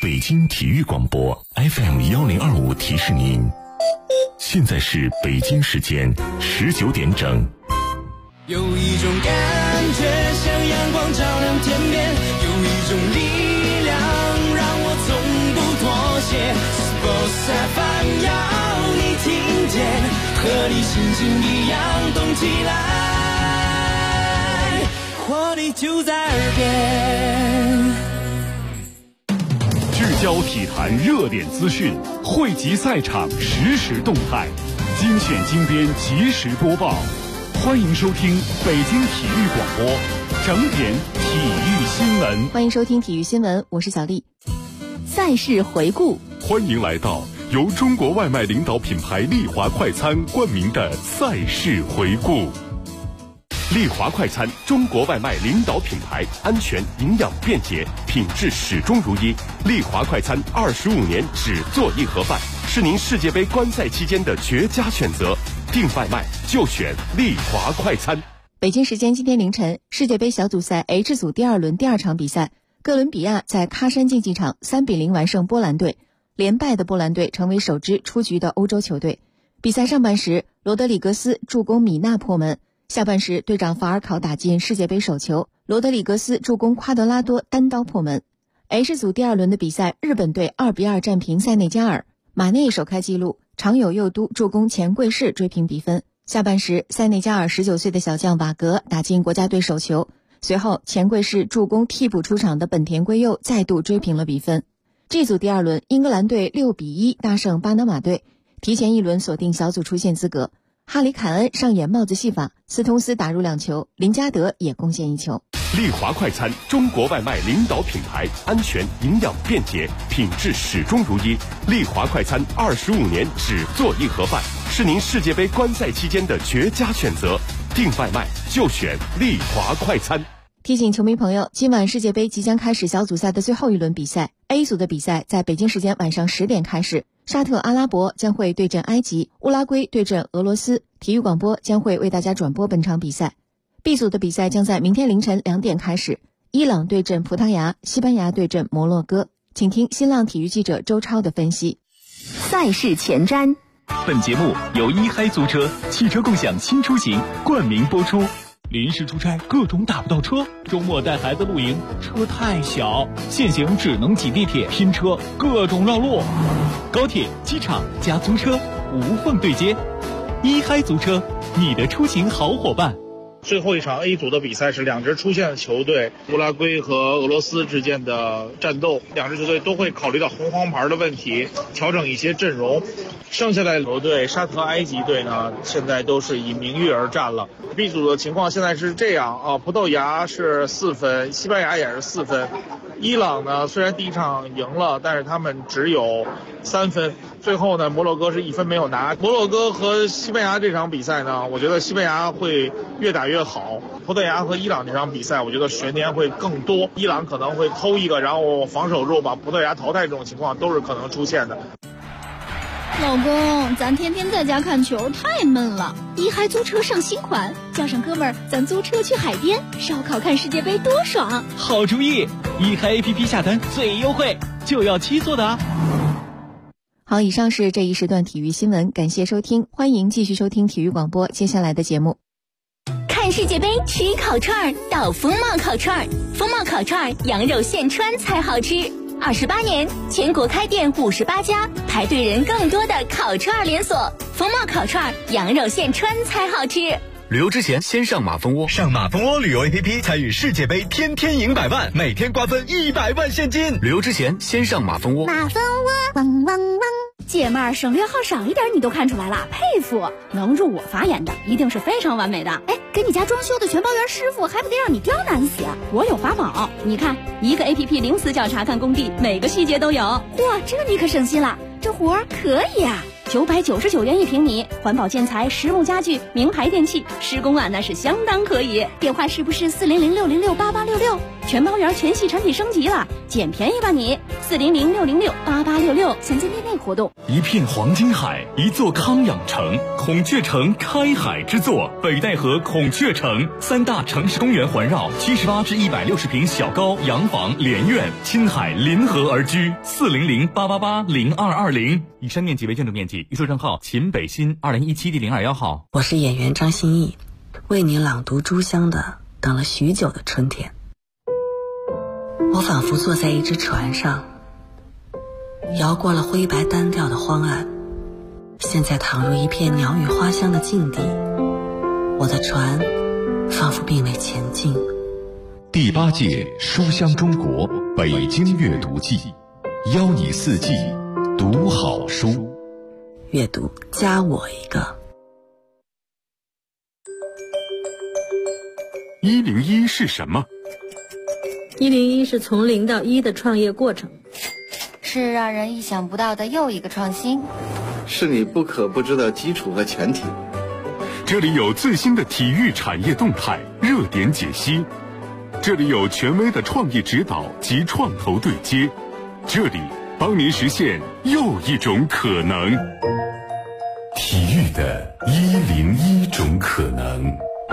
北京体育广播 FM1025提示您，现在是北京时间19点整。 有一种感觉像阳光照亮天边，有一种力量让我从不妥协。Sports FM 要你听见，和你心情一样动起来，活力就在耳边。 聚焦体坛热点资讯，汇集赛场实时动态，精选精编及时播报。欢迎收听北京体育广播整点体育新闻。 欢迎收听体育新闻，我是小丽。赛事回顾， 欢迎来到由中国外卖领导品牌丽华快餐冠名的赛事回顾。丽华快餐，中国外卖领导品牌，安全、营养、便捷，品质始终如一。丽华快餐25年只做一盒饭，是您世界杯观赛期间的绝佳选择。订外卖就选丽华快餐。 北京时间今天凌晨，世界杯小组赛 H 组第二轮第二场比赛，哥伦比亚在喀山竞技场3-0完胜波兰队，连败的波兰队成为首支出局的欧洲球队。比赛上半时，罗德里格斯助攻米纳破门，下半时队长法尔考打进世界杯首球，罗德里格斯助攻夸德拉多单刀破门。H 组第二轮的比赛，日本队2-2战平塞内加尔，马内首开纪录，常有佑都助攻钱贵士追平比分。下半时，塞内加尔19岁的小将瓦格打进国家队首球，随后钱贵士助攻替补出场的本田圭佑再度追平了比分。G 组第二轮，英格兰队6-1大胜巴拿马队，提前一轮锁定小组出线资格。哈里凯恩上演帽子戏法，斯通斯打入2球，林加德也贡献1球。 丽华快餐，中国外卖领导品牌，安全、营养、便捷，品质始终如一。丽华快餐25年只做一盒饭，是您世界杯观赛期间的绝佳选择。订外卖就选丽华快餐。 提醒球迷朋友，今晚世界杯即将开始小组赛的最后一轮比赛。A 组的比赛在北京时间晚上10点开始，沙特阿拉伯将会对阵埃及，乌拉圭对阵俄罗斯。体育广播将会为大家转播本场比赛。B 组的比赛将在明天凌晨2点开始，伊朗对阵葡萄牙，西班牙对阵摩洛哥。请听新浪体育记者周超的分析。 赛事前瞻。 本节目由一嗨租车汽车共享新出行冠名播出。临时出差各种打不到车，周末带孩子露营车太小，现行只能挤地铁拼车，各种绕路。高铁、机场加租车无缝对接，一嗨租车，你的出行好伙伴。 最后一场 A 组的比赛是两支出线的球队乌拉圭和俄罗斯之间的战斗，两支球队都会考虑到红黄牌的问题，调整一些阵容。剩下的球队沙特、埃及队呢，现在都是以名誉而战了。B 组的情况现在是这样啊，葡萄牙是4分，西班牙也是4分。伊朗呢，虽然第一场赢了，但是他们只有3分。最后呢，摩洛哥是1分没有拿。摩洛哥和西班牙这场比赛呢，我觉得西班牙会越打越好。葡萄牙和伊朗这场比赛，我觉得悬念会更多。伊朗可能会偷一个，然后防守弱把葡萄牙淘汰，这种情况都是可能出现的。 老公，咱天天在家看球太闷了，一嗨租车上新款，叫上哥们儿，咱租车去海边烧烤看世界杯多爽！ 好主意，一嗨 APP 下单最优惠，就要7座的啊！ 好，以上是这一时段体育新闻，感谢收听，欢迎继续收听体育广播接下来的节目。 看世界杯吃烤串到风貌烤串，风貌烤串羊肉现穿才好吃。28年，全国开店58家，排队人更多的烤串连锁。风貌烤串，羊肉现穿才好吃。 旅游之前先上马蜂窝，上马蜂窝旅游 APP 参与世界杯，天天赢100万，每天瓜分100万现金。旅游之前先上马蜂窝。 马蜂窝，汪汪汪！姐妹儿，省略号少一点你都看出来了，佩服！能入我法眼的，一定是非常完美的。哎，给你家装修的全包圆师傅，还不得让你刁难死？我有法宝，你看，一个 APP 零死角查看工地，每个细节都有。嚯，这你可省心了，这活儿可以啊！ 999元1平米，环保建材、实木家具、名牌电器，施工那是相当可以。电话是不是400-606-8866？全包圆全系产品升级了，捡便宜吧你！400-606-8866，现在内活动。 一片黄金海，一座康养城，孔雀城开海之作，北戴河孔雀城，3大城市公园环绕，78至160平小高洋房连院，亲海临河而居。400-888-0220。以上面积为建筑面积。预售账号秦北新2017第021号。 我是演员张歆艺，为你朗读朱湘的《等了许久的春天》。我仿佛坐在一只船上，摇过了灰白单调的荒岸，现在躺入一片鸟语花香的境地，我的船仿佛并未前进。 第8届书香中国北京阅读季，邀你4季读好书。 阅读加我一个。 101是什么 ？101是从0到1的创业过程， 是让人意想不到的又一个创新， 是你不可不知的基础和前提。 这里有最新的体育产业动态、热点解析，这里有权威的创意指导及创投对接，这里帮您实现又一种可能。 体育的101种可能。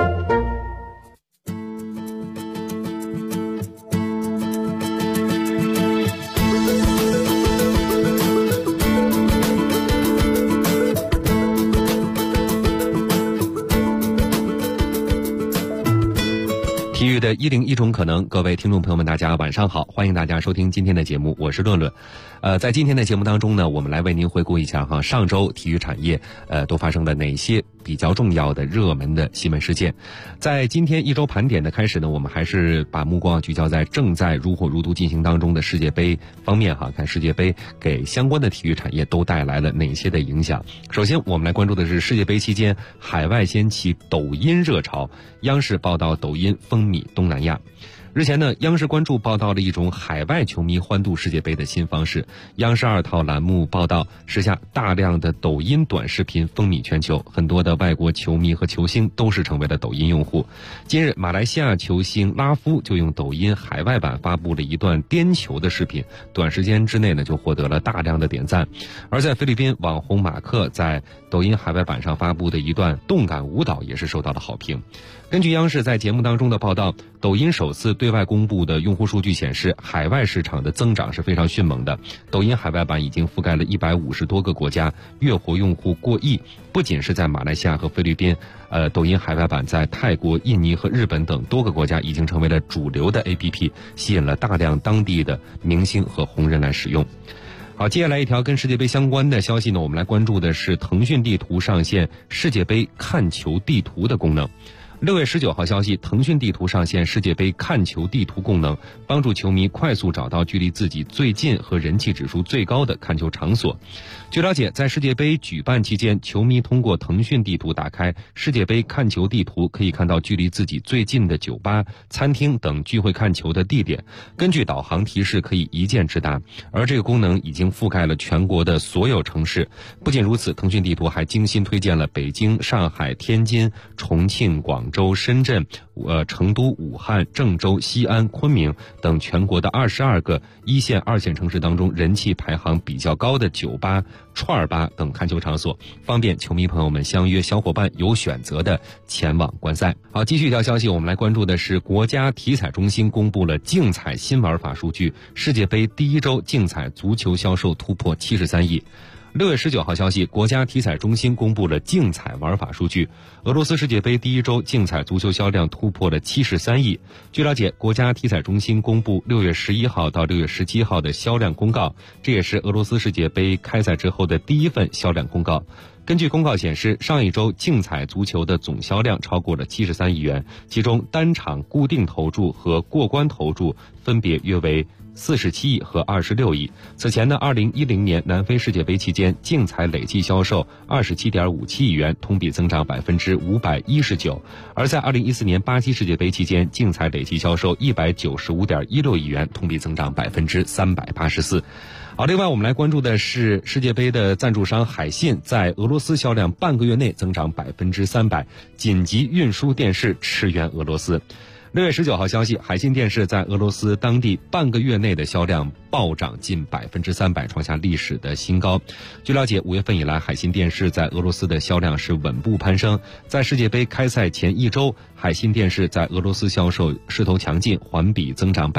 体育的101种可能，各位听众朋友们，大家晚上好，欢迎大家收听今天的节目，我是论论。在今天的节目当中呢，我们来为您回顾一下上周体育产业都发生了哪些比较重要的热门的新闻事件。在今天一周盘点的开始呢，我们还是把目光聚焦在正在如火如荼进行当中的世界杯方面看世界杯给相关的体育产业都带来了哪些的影响。首先我们来关注的是世界杯期间海外掀起抖音热潮，央视报道抖音风靡东南亚。日前呢，央视关注报道了一种海外球迷欢度世界杯的新方式。央视2套栏目报道，时下大量的抖音短视频风靡全球，很多的外国球迷和球星都是成为了抖音用户。今日，马来西亚球星拉夫就用抖音海外版发布了一段颠球的视频，短时间之内呢就获得了大量的点赞。而在菲律宾，网红马克在抖音海外版上发布的一段动感舞蹈也是受到了好评。根据央视在节目当中的报道，抖音首次对外公布的用户数据显示，海外市场的增长是非常迅猛的。抖音海外版已经覆盖了150多个国家，月活用户过亿。不仅是在马来西亚和菲律宾，抖音海外版在泰国、印尼和日本等多个国家已经成为了主流的 APP， 吸引了大量当地的明星和红人来使用。好，接下来一条跟世界杯相关的消息呢，我们来关注的是腾讯地图上线世界杯看球地图的功能。6月19号消息，腾讯地图上线世界杯看球地图功能，帮助球迷快速找到距离自己最近和人气指数最高的看球场所。据了解，在世界杯举办期间，球迷通过腾讯地图打开世界杯看球地图，可以看到距离自己最近的酒吧、餐厅等聚会看球的地点，根据导航提示可以一键直达。而这个功能已经覆盖了全国的所有城市。不仅如此，腾讯地图还精心推荐了北京、上海、天津、重庆、广州、深圳、成都、武汉、郑州、西安、昆明等全国的22个1线、2线城市当中人气排行比较高的酒吧、串儿吧等看球场所，方便球迷朋友们相约小伙伴有选择的前往观赛。好，继续一条消息，我们来关注的是国家体彩中心公布了竞彩新玩法数据，世界杯第1周竞彩足球销售突破73亿。6月19号消息，国家体彩中心公布了竞彩玩法数据，俄罗斯世界杯第1周竞彩足球销量突破了73亿。据了解，国家体彩中心公布6月11号到6月17号的销量公告，这也是俄罗斯世界杯开赛之后的第1份销量公告。根据公告显示，上一周竞彩足球的总销量超过了73亿元，其中单场固定投注和过关投注分别约为47亿和26亿。此前呢，2010年南非世界杯期间，竞彩累计销售27.57亿元，同比增长519%。而在2014年巴西世界杯期间，竞彩累计销售195.16亿元，同比增长384%。 好，另外我们来关注的是世界杯的赞助商海信在俄罗斯销量半个月内增长300%，紧急运输电视驰援俄罗斯。6月19号消息，海信电视在俄罗斯当地半个月内的销量暴涨近300%，创下历史的新高。据了解，5月份以来，海信电视在俄罗斯的销量是稳步攀升。在世界杯开赛前1周，海信电视在俄罗斯销售势头强劲，环比增长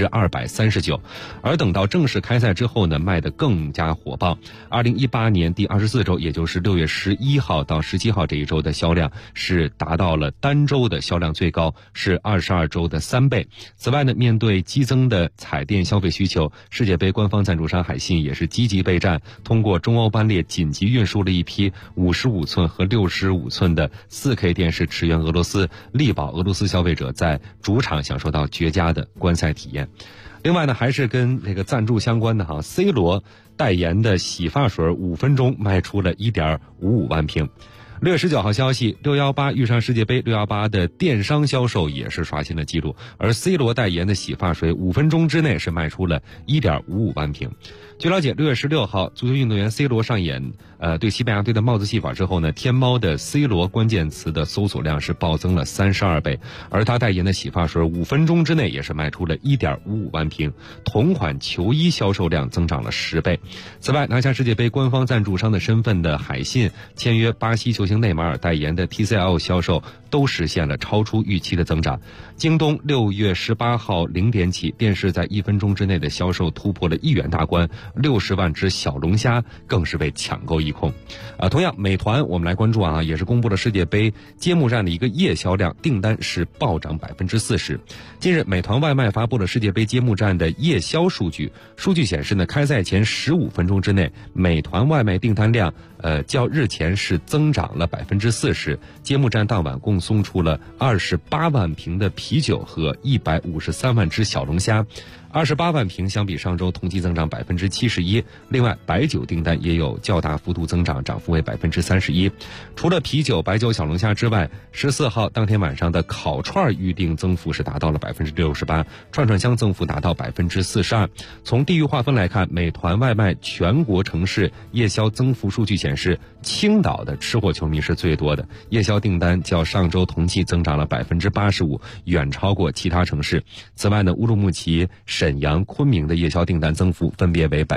239%。而等到正式开赛之后呢，卖得更加火爆。2018年第24周，也就是6月11号到17号这一周的销量是达到了单周的销量最高，是22周的3倍。此外呢，面对激增的彩电消费需求，世界杯官方赞助商海信也是积极备战，通过中欧班列紧急运输了一批55寸和65寸的 4K 电视驰援俄罗斯，力保俄罗斯消费者在主场享受到绝佳的观赛体验。另外呢，还是跟这个赞助相关的哈 ，C 罗代言的洗发水5分钟卖出了 1.55 万瓶。6月19号消息，618遇上世界杯，618的电商销售也是刷新了记录，而 C 罗代言的洗发水5分钟之内是卖出了 1.55 万瓶。据了解，6月16号，足球运动员 C 罗上演对西班牙队的帽子戏法之后呢，天猫的 C 罗关键词的搜索量是暴增了32倍，而他代言的洗发水5分钟之内也是卖出了 1.55 万瓶，同款球衣销售量增长了10倍。此外，拿下世界杯官方赞助商的身份的海信签约巴西球星内马尔代言的 TCL 销售都实现了超出预期的增长。京东6月18号0点起，电视在1分钟之内的销售突破了1元大关，60万只小龙虾更是被抢购一空。同样，美团我们来关注啊，也是公布了世界杯揭幕战的一个夜销量，订单是暴涨40%。近日，美团外卖发布了世界杯揭幕战的夜销数据，数据显示呢，开赛前15分钟之内，美团外卖订单量较日前是增长了40%。揭幕战当晚共送出了28万瓶的啤酒和153万只小龙虾。28万瓶相比上周同期增长71%，另外白酒订单也有较大幅度增长，涨幅为31%。除了啤酒、白酒、小龙虾之外，14号当天晚上的烤串预订增幅是达到了68%，串串香增幅达到42%。从地域划分来看，美团外卖全国城市夜销增幅数据显示，青岛的吃货球迷是最多的，夜销订单较上周同期增长了85%，远超过其他城市。此外呢，乌鲁木齐、沈阳、昆明的夜宵订单增幅分别为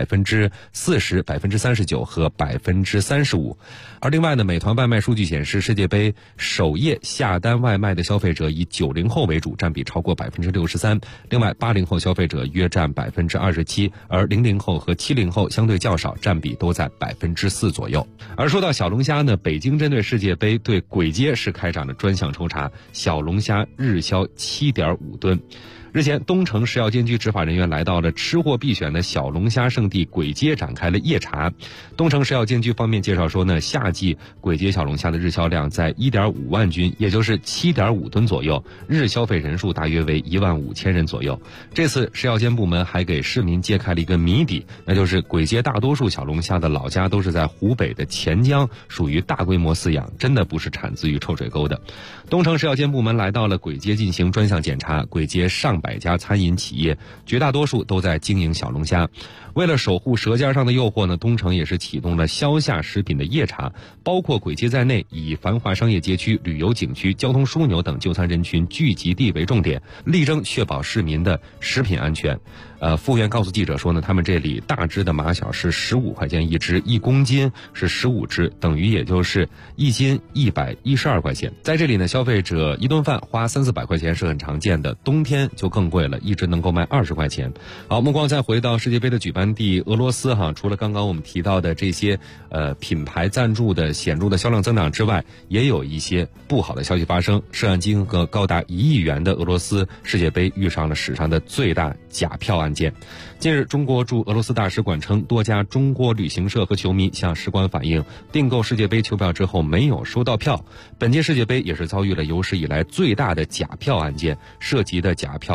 40%、39%和35%。而另外呢，美团外卖数据显示，世界杯首夜下单外卖的消费者以90后为主，占比超过63%。另外，80后消费者约占27%，而00后和70后相对较少，占比都在4%左右。而说到小龙虾呢，北京针对世界杯对簋街是开展了专项抽查，小龙虾日销7.5吨。日前，东城食药监局执法人员来到了吃货必选的小龙虾圣地簋街，展开了夜查。东城食药监局方面介绍说呢，夏季簋街小龙虾的日销量在 1.5 万斤，也就是7.5吨左右，日消费人数大约为15000人左右。这次食药监部门还给市民揭开了一个谜底，那就是簋街大多数小龙虾的老家都是在湖北的钱江，属于大规模饲养，真的不是产自于臭水沟的。东城食药监部门来到了簋街进行专项检查，簋街上百家餐饮企业，绝大多数都在经营小龙虾。为了守护舌尖上的诱惑呢，东城也是启动了销下食品的夜查，包括簋街在内，以繁华商业街区、旅游景区、交通枢纽等就餐人群聚集地为重点，力争确保市民的食品安全。服务员告诉记者说呢，他们这里大只的马小是15块钱一只，1公斤是15只，等于也就是1斤112块钱。在这里呢，消费者一顿饭花300-400块钱是很常见的，冬天就更贵了，一只能够卖20块钱。好，目光再回到世界杯的举办地俄罗斯哈，除了刚刚我们提到的这些品牌赞助的显著的销量增长之外，也有一些不好的消息发生。涉案金额高达1亿元的俄罗斯世界杯遇上了史上的最大假票案件。近日，中国驻俄罗斯大使馆称，多家中国旅行社和球迷向使馆反映，订购世界杯球票之后没有收到票。本届世界杯也是遭遇了有史以来最大的假票案件，涉及的假票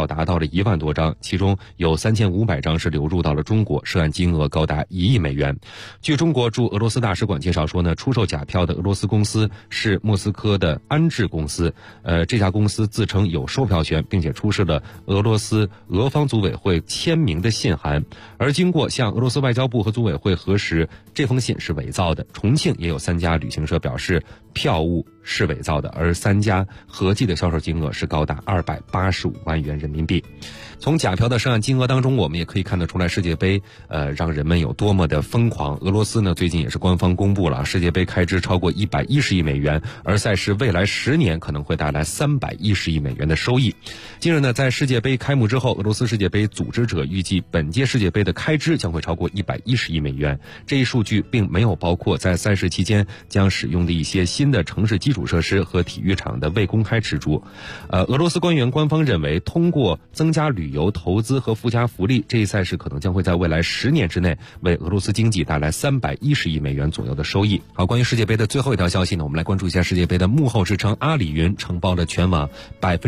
票达到了1万多张，其中有3500张是流入到了中国，涉案金额高达1亿美元。据中国驻俄罗斯大使馆介绍说呢，出售假票的俄罗斯公司是莫斯科的安智公司，这家公司自称有售票权，并且出示了俄罗斯俄方组委会签名的信函，而经过向俄罗斯外交部和组委会核实，这封信是伪造的。重庆也有3家旅行社表示票务是伪造的，而3家合计的销售金额是高达285万元人民币。从假票的涉案金额当中，我们也可以看得出来世界杯让人们有多么的疯狂。俄罗斯呢最近也是官方公布了世界杯开支超过110亿美元，而赛事未来10年可能会带来310亿美元的收益。近日呢，在世界杯开幕之后，俄罗斯世界杯组织者预计本届世界杯的开支将会超过110亿美元。这一数据并没有包括在赛事期间将使用的一些新的城市基础设施和体育场的未公开支出。俄罗斯官员官方认为，通过增加旅游投资和附加福利，这一赛事可能将会在未来10年之内为俄罗斯经济带来310亿美元左右的收益。好，关于世界杯的最后一条消息呢，我们来关注一下世界杯的幕后支撑。阿里云承包了全网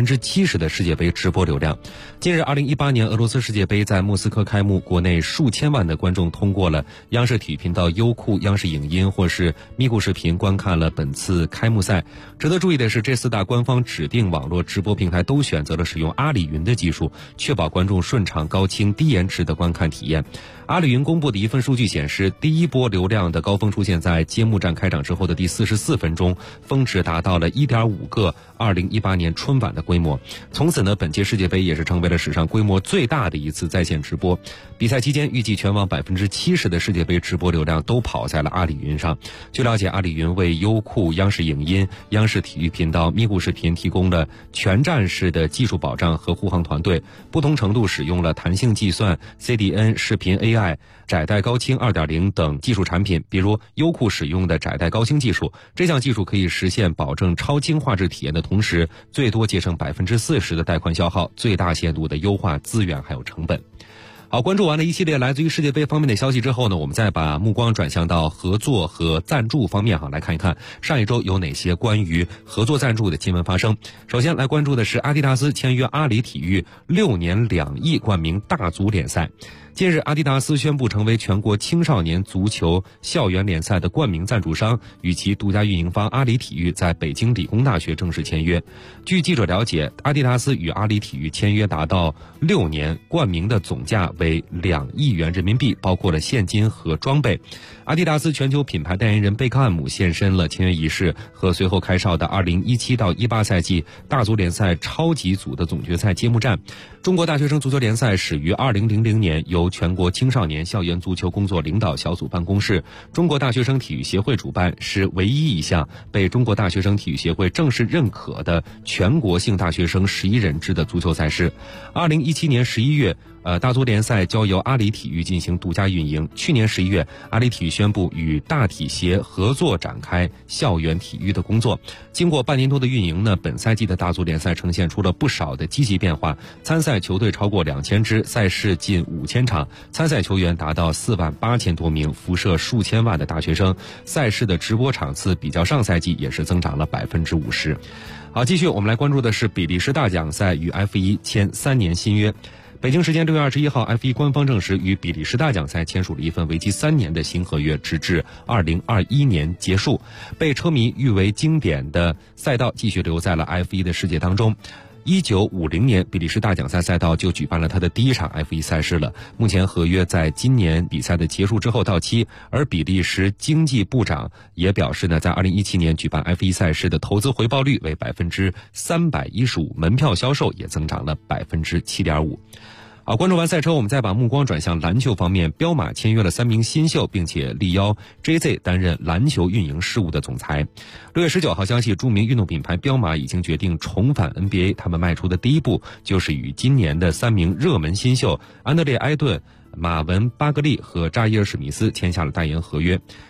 70%的世界杯直播流量。近日2018年俄罗斯世界杯在莫斯科开幕，国内数千万的观众通过了央视体育频道、优酷、央视影音或是咪咕视频观看了本次开幕赛。值得注意的是，这4大官方指定网络直播平台都选择了使用阿里云的技术，确保观众顺畅、高清、低延迟的观看体验。阿里云公布的一份数据显示，第一波流量的高峰出现在揭幕战开场之后的第44分钟，峰值达到了 1.5 个2018年春晚的规模。从此呢，本届世界杯也是成为了史上规模最大的一次在线直播。比赛期间，预计全网70%的世界杯直播流量都跑在了阿里云上。据了解，阿里云为优酷、央视影音、央视体育频道、咪咕视频提供了全站式的技术保障和护航团队，不同程度使用了弹性计算、CDN 视频 AI、窄带高清 2.0 等技术产品。比如优酷使用的窄带高清技术，这项技术可以实现保证超清画质体验的同时，最多节省40%的带宽消耗，最大限度的优化资源还有成本。好，关注完了一系列来自于世界杯方面的消息之后呢，我们再把目光转向到合作和赞助方面来看一看上一周有哪些关于合作赞助的新闻发生。首先来关注的是阿迪达斯签约阿里体育6年2亿冠名大足联赛。近日，阿迪达斯宣布成为全国青少年足球校园联赛的冠名赞助商，与其独家运营方阿里体育在北京理工大学正式签约。据记者了解，阿迪达斯与阿里体育签约达到6年，冠名的总价为2亿元人民币，包括了现金和装备。阿迪达斯全球品牌代言人贝克汉姆现身了签约仪式和随后开哨的2017到18赛季大足联赛超级组的总决赛揭幕战。中国大学生足球联赛始于2000年，由全国青少年校园足球工作领导小组办公室、中国大学生体育协会主办，是唯一一项被中国大学生体育协会正式认可的全国性大学生11人制的足球赛事。2017年11月，大足联赛交由阿里体育进行独家运营。去年11月，阿里体育宣布与大体协合作展开校园体育的工作。经过半年多的运营呢，本赛季的大足联赛呈现出了不少的积极变化。参赛球队超过2000支，赛事近5000场，参赛球员达到48000多名，辐射数千万的大学生。赛事的直播场次比较上赛季也是增长了50%。好，继续我们来关注的是比利时大奖赛与 F1 签3年新约。北京时间6月21号 ，F1 官方证实与比利时大奖赛签署了一份为期3年的新合约，直至2021年结束。被车迷誉为经典的赛道继续留在了 F1 的世界当中。1950年，比利时大奖赛赛道就举办了它的第一场 F1 赛事了。目前合约在今年比赛的结束之后到期，而比利时经济部长也表示呢，在2017年举办 F1 赛事的投资回报率为315%，门票销售也增长了7.5%。好，关注完赛车，我们再把目光转向篮球方面。彪马签约了3名新秀，并且力邀 JZ 担任篮球运营事务的总裁。6月19号消息，著名运动品牌彪马已经决定重返 NBA， 他们迈出的第一步就是与今年的3名热门新秀安德烈·埃顿、马文·巴格利和扎伊尔·史密斯签下了代言合约。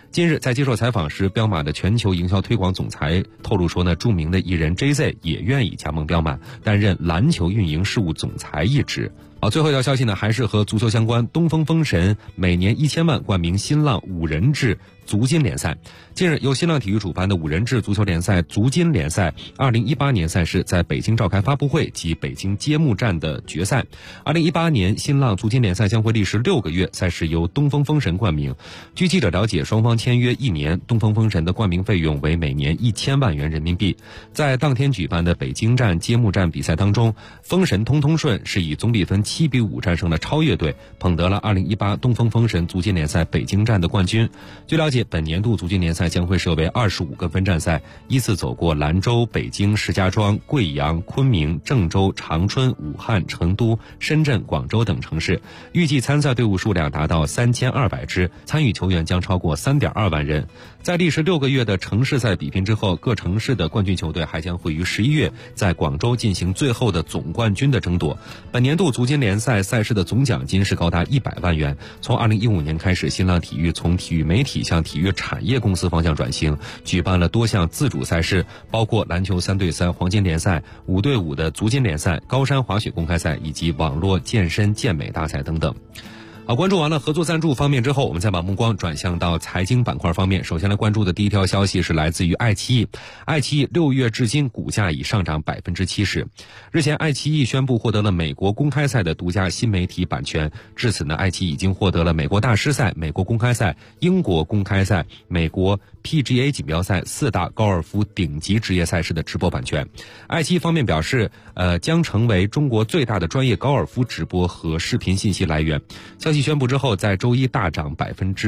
近日在接受采访时，彪马的全球营销推广总裁透露说呢，著名的艺人 JZ 也愿意加盟彪马，担任篮球运营事务总裁一职。好，最后一条消息呢，还是和足球相关。东风风神每年1000万冠名新浪5人制足金联赛。近日，由新浪体育主办的5人制足球联赛足金联赛2018年赛事在北京召开发布会及北京揭幕战的决赛。2018年新浪足金联赛将会历时6个月，赛事由东风风神冠名。据记者了解，双方签约1年，东风风神的冠名费用为每年1000万元人民币。在当天举办的北京站揭幕战比赛当中，风神通通顺是以总比分7-5战胜了超越队，捧得了2018东风风神足金联赛北京站的冠军。据了解，本年度足金联赛将会设为25个分站赛，依次走过兰州、北京、石家庄、贵阳、昆明、郑州、长春、武汉、成都、深圳、广州等城市，预计参赛队伍数量达到3200支，参与球员将超过3.2万人。在历时6个月的城市赛比拼之后，各城市的冠军球队还将会于11月在广州进行最后的总冠军的争夺。本年度足金联赛赛事的总奖金是高达100万元。从2015年开始，新浪体育从体育媒体向体育产业公司方向转型，举办了多项自主赛事，包括篮球3对3黄金联赛、5对5的足金联赛、高山滑雪公开赛以及网络健身健美大赛等等。好，关注完了合作赞助方面之后，我们再把目光转向到财经板块方面。首先来关注的第一条消息是来自于爱奇艺。爱奇艺6月至今股价已上涨70%。日前，爱奇艺宣布获得了美国公开赛的独家新媒体版权。至此呢，爱奇艺已经获得了美国大师赛、美国公开赛、英国公开赛、美国 PGA 锦标赛4大高尔夫顶级职业赛事的直播版权。爱奇艺方面表示，将成为中国最大的专业高尔夫直播和视频信息来源。消息宣布之后，在周一大涨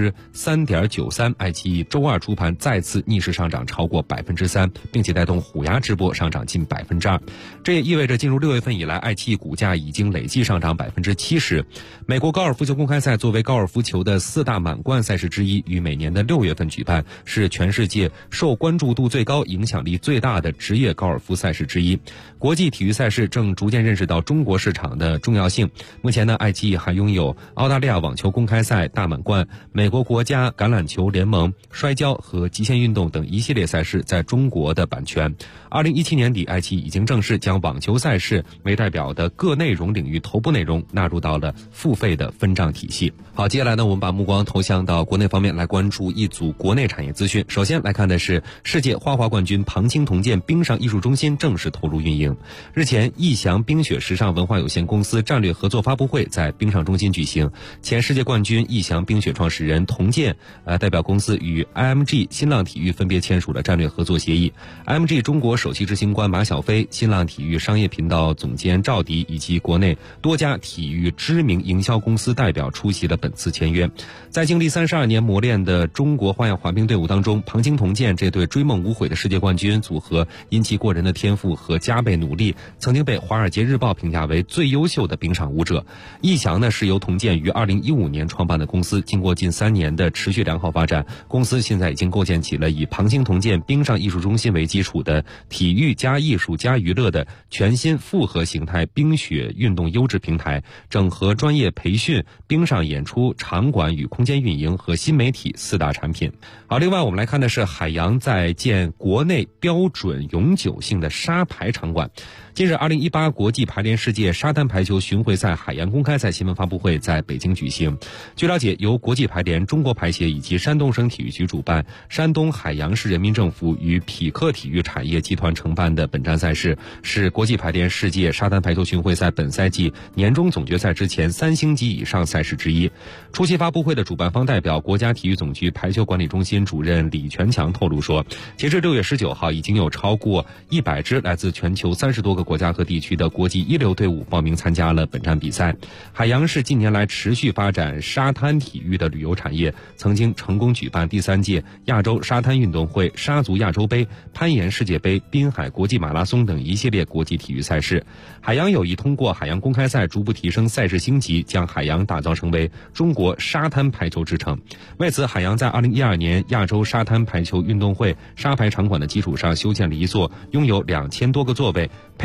3.93%，爱奇艺周二出盘再次逆势上涨超过3%，并且带动虎牙直播上涨近2%。这也意味着进入6月份以来，爱奇艺股价已经累计上涨70%。美国高尔夫球公开赛作为高尔夫球的4大满贯赛事之一，于每年的6月份举办，是全世界受关注度最高、影响力最大的职业高尔夫赛事之一。国际体育赛事正逐渐认识到中国市场的重要性。目前呢，爱奇艺还拥有澳大利亚网球公开赛大满贯、美国国家橄榄球联盟、摔跤和极限运动等一系列赛事在中国的版权。2017年底，爱奇艺已经正式将网球赛事为代表的各内容领域头部内容纳入到了付费的分账体系。好，接下来呢，我们把目光投向到国内方面，来关注一组国内产业资讯。首先来看的是世界花滑冠军庞青铜剑冰上艺术中心正式投入运营。日前，义祥冰雪时尚文化有限公司战略合作发布会在冰上中心举行。前世界冠军义祥冰雪创始人童健代表公司与 IMG 新浪体育分别签署了战略合作协议。IMG 中国首席执行官马晓飞、新浪体育商业频道总监赵迪以及国内多家体育知名营销公司代表出席了本次签约。在经历32年磨练的中国花样滑冰队伍当中，庞青铜剑这对追梦无悔的世界冠军组合，因其过人的天赋和加倍努力，曾经被《华尔街日报》评价为最优秀的冰上舞者。义祥呢是由童健于2015年创办的公司，经过近3年的持续良好发展，公司现在已经构建起了以庞青铜剑冰上艺术中心为基础的体育加艺术加娱乐的全新复合形态冰雪运动优质平台，整合专业培训、冰上演出、场馆与空间运营和新媒体4大产品。好，另外我们来看的是海洋在建国内标准永久性的沙排场馆。近日，2018国际排联世界沙滩排球巡回赛海洋公开赛新闻发布会在北京举行。据了解，由国际排联、中国排协以及山东省体育局主办，山东海洋市人民政府与匹克体育产业集团承办的本站赛事，是国际排联世界沙滩排球巡回赛本赛季年终总决赛之前3星级以上赛事之一。出席发布会的主办方代表国家体育总局排球管理中心主任李全强透露说，截至6月19号，已经有超过100支来自全球30多个国家和地区的国际一流队伍报名参加了本站比赛。海洋是近年来持续发展沙滩体育的旅游产业，曾经成功举办第3届亚洲沙滩运动会、沙足亚洲杯、攀岩世界杯、滨海国际马拉松等一系列国际体育赛事。海洋有意通过海洋公开赛逐步提升赛事星级，将海洋打造成为中国沙滩排球之城。为此，海洋在2012年亚洲沙滩排球运动会沙排场馆的基础上，修建了一座拥有2000多个座位、配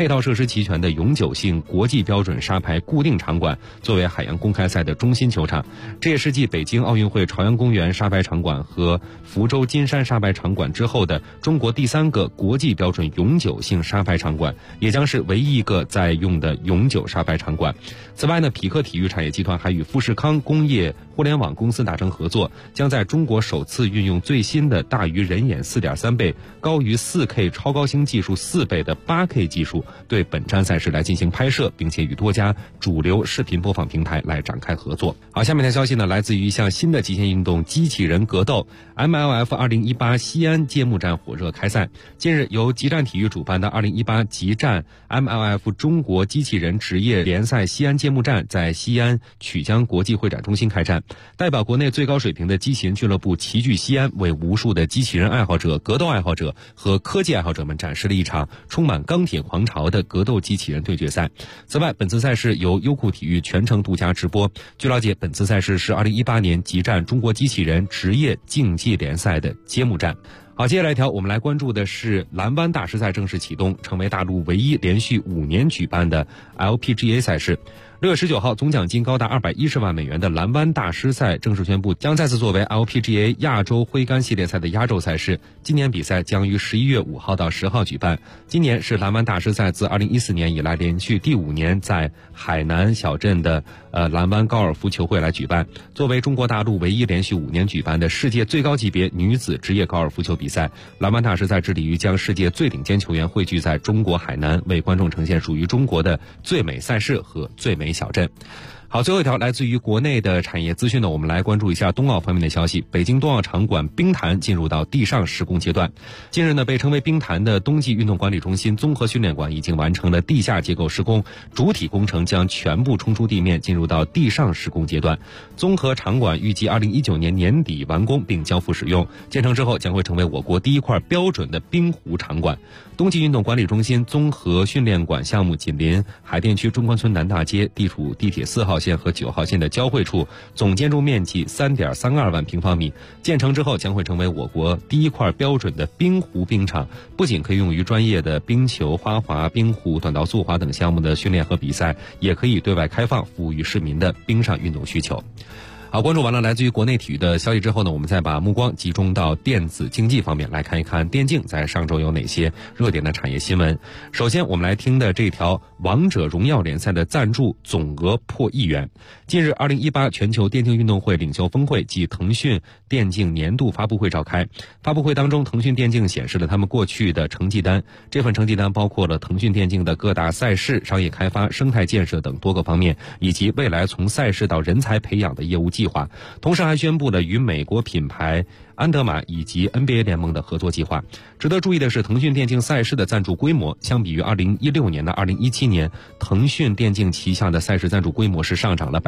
配套设施齐全的永久性国际标准沙排固定场馆，作为海洋公开赛的中心球场。这也是继北京奥运会朝阳公园沙排场馆和福州金山沙排场馆之后的中国第3个国际标准永久性沙排场馆，也将是唯一一个在用的永久沙排场馆。此外呢，匹克体育产业集团还与富士康工业互联网公司达成合作，将在中国首次运用最新的大于人眼 4.3 倍、高于 4K 超高清技术4倍的 8K 技术，对本站赛事来进行拍摄，并且与多家主流视频播放平台来展开合作。好，下面的消息呢，来自于一项新的极限运动——机器人格斗。MLF 2018西安揭幕战火热开赛。近日，由极战体育主办的2018极战 MLF 中国机器人职业联赛西安揭幕战在西安曲江国际会展中心开战。代表国内最高水平的机器人俱乐部齐聚西安，为无数的机器人爱好者、格斗爱好者和科技爱好者们展示了一场充满钢铁狂潮的格斗机器人对决赛。此外，本次赛事由优酷体育全程独家直播。据了解，本次赛事是2018年极战中国机器人职业竞技联赛的揭幕战。好，接下来一条我们来关注的是蓝湾大师赛正式启动，成为大陆唯一连续5年举办的 LPGA 赛事。6月19号，总奖金高达210万美元的蓝湾大师赛正式宣布，将再次作为 LPGA 亚洲挥杆系列赛的压轴赛事。今年比赛将于11月5号到10号举办。今年是蓝湾大师赛自2014年以来连续第5年在海南小镇的蓝湾高尔夫球会来举办。作为中国大陆唯一连续5年举办的世界最高级别女子职业高尔夫球比赛，蓝湾大师赛致力于将世界最顶尖球员汇聚在中国海南，为观众呈现属于中国的最美赛事和最美小镇。好，最后一条来自于国内的产业资讯呢，我们来关注一下冬奥方面的消息。北京冬奥场馆冰坛进入到地上施工阶段。近日呢，被称为冰坛的冬季运动管理中心综合训练馆已经完成了地下结构施工，主体工程将全部冲出地面，进入到地上施工阶段。综合场馆预计2019年年底完工并交付使用，建成之后将会成为我国第一块标准的冰壶场馆。冬季运动管理中心综合训练馆项目紧邻海淀区中关村南大街，地处地铁4号线和9号线的交汇处，总建筑面积3.32万平方米。建成之后将会成为我国第一块标准的冰壶冰场，不仅可以用于专业的冰球、花滑、冰壶、短道速滑等项目的训练和比赛，也可以对外开放，服务于市民的冰上运动需求。好，关注完了来自于国内体育的消息之后呢，我们再把目光集中到电子竞技方面，来看一看电竞在上周有哪些热点的产业新闻。首先我们来听的这条王者荣耀联赛的赞助总额破1亿元。近日2018全球电竞运动会领袖峰会暨腾讯电竞年度发布会召开。发布会当中，腾讯电竞显示了他们过去的成绩单，这份成绩单包括了腾讯电竞的各大赛事、商业开发、生态建设等多个方面，以及未来从赛事到人才培养的业务计划。同时还宣布了与美国品牌安德玛以及 NBA 联盟的合作计划。值得注意的是，腾讯电竞赛事的赞助规模相比于2016年的2017年，腾讯电竞旗下的赛事赞助规模是上涨了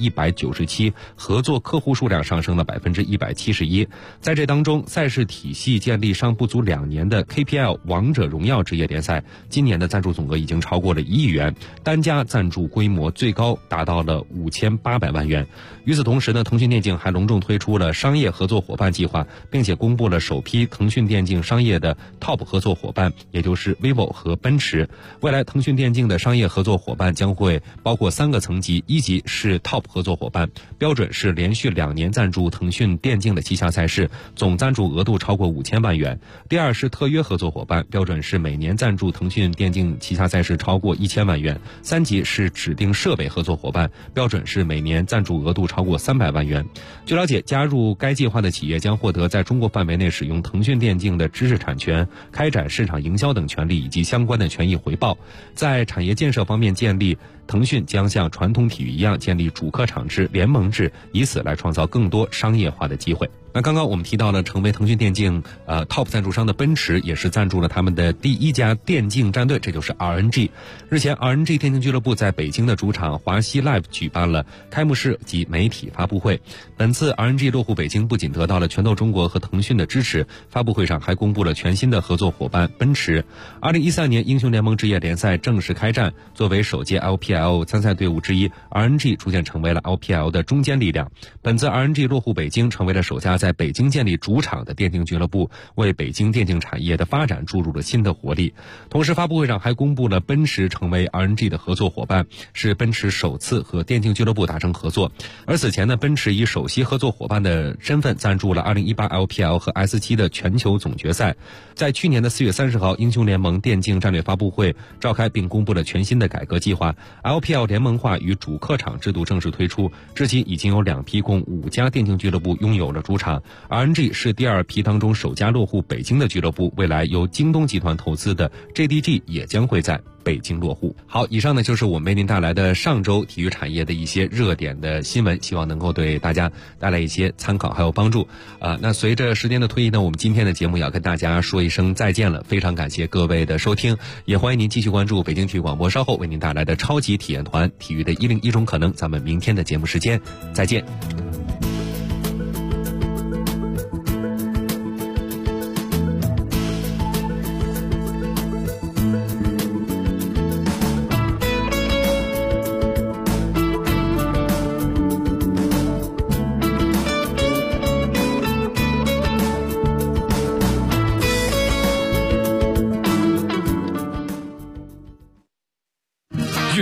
197%，合作客户数量上升了171%。在这当中，赛事体系建立尚不足2年的 KPL 王者荣耀职业联赛，今年的赞助总额已经超过了1亿元，单家赞助规模最高达到了5800万元。与此同时呢，腾讯电竞还隆重推出了商业合作伙伴计划，并且公布了首批腾讯电竞商业的 TOP 合作伙伴，也就是 vivo 和奔驰。未来腾讯电竞的商业合作伙伴将会包括3个层级，一级是 TOP 合作伙伴，标准是连续2年赞助腾讯电竞的旗下赛事，总赞助额度超过5000万元。第二是特约合作伙伴，标准是每年赞助腾讯电竞旗下赛事超过1000万元。3级是指定设备合作伙伴，标准是每年赞助额度超过300万元。据了解，加入该计划的企业将获得在中国范围内使用腾讯电竞的知识产权、开展市场营销等权利以及相关的权益回报。在产业建设方面建立，腾讯将像传统体育一样建立主客场制、联盟制，以此来创造更多商业化的机会。那刚刚我们提到了成为腾讯电竞TOP 赞助商的奔驰，也是赞助了他们的第1家电竞战队，这就是 RNG。日前 RNG 电竞俱乐部在北京的主场华西 Live 举办了开幕式及媒体发布会。本次 RNG 落户北京，不仅得到了拳斗中国和腾讯的支持，发布会上还公布了全新的合作伙伴奔驰。2013年英雄联盟职业联赛正式开战，作为首届 LPL 参赛队伍之一， RNG 逐渐成为了 LPL 的中坚力量。本次 RNG 落户北京，成为了首家在北京建立主场的电竞俱乐部，为北京电竞产业的发展注入了新的活力。同时，发布会上还公布了奔驰成为 RNG 的合作伙伴，是奔驰首次和电竞俱乐部达成合作。而此前呢，奔驰以首席合作伙伴的身份赞助了2018 LPL 和 S7 的全球总决赛。在去年的4月30号，英雄联盟电竞战略发布会召开，并公布了全新的改革计划。LPL 联盟化与主客场制度正式推出，至今已经有2批共5家电竞俱乐部拥有了主场。RNG 是第2批当中首家落户北京的俱乐部，未来由京东集团投资的 JDG 也将会在北京落户。好，以上呢就是我们为您带来的上周体育产业的一些热点的新闻，希望能够对大家带来一些参考还有帮助。那随着时间的推移呢，我们今天的节目要跟大家说一声再见了，非常感谢各位的收听，也欢迎您继续关注北京体育广播稍后为您带来的超级体验团体育的101种可能。咱们明天的节目时间再见。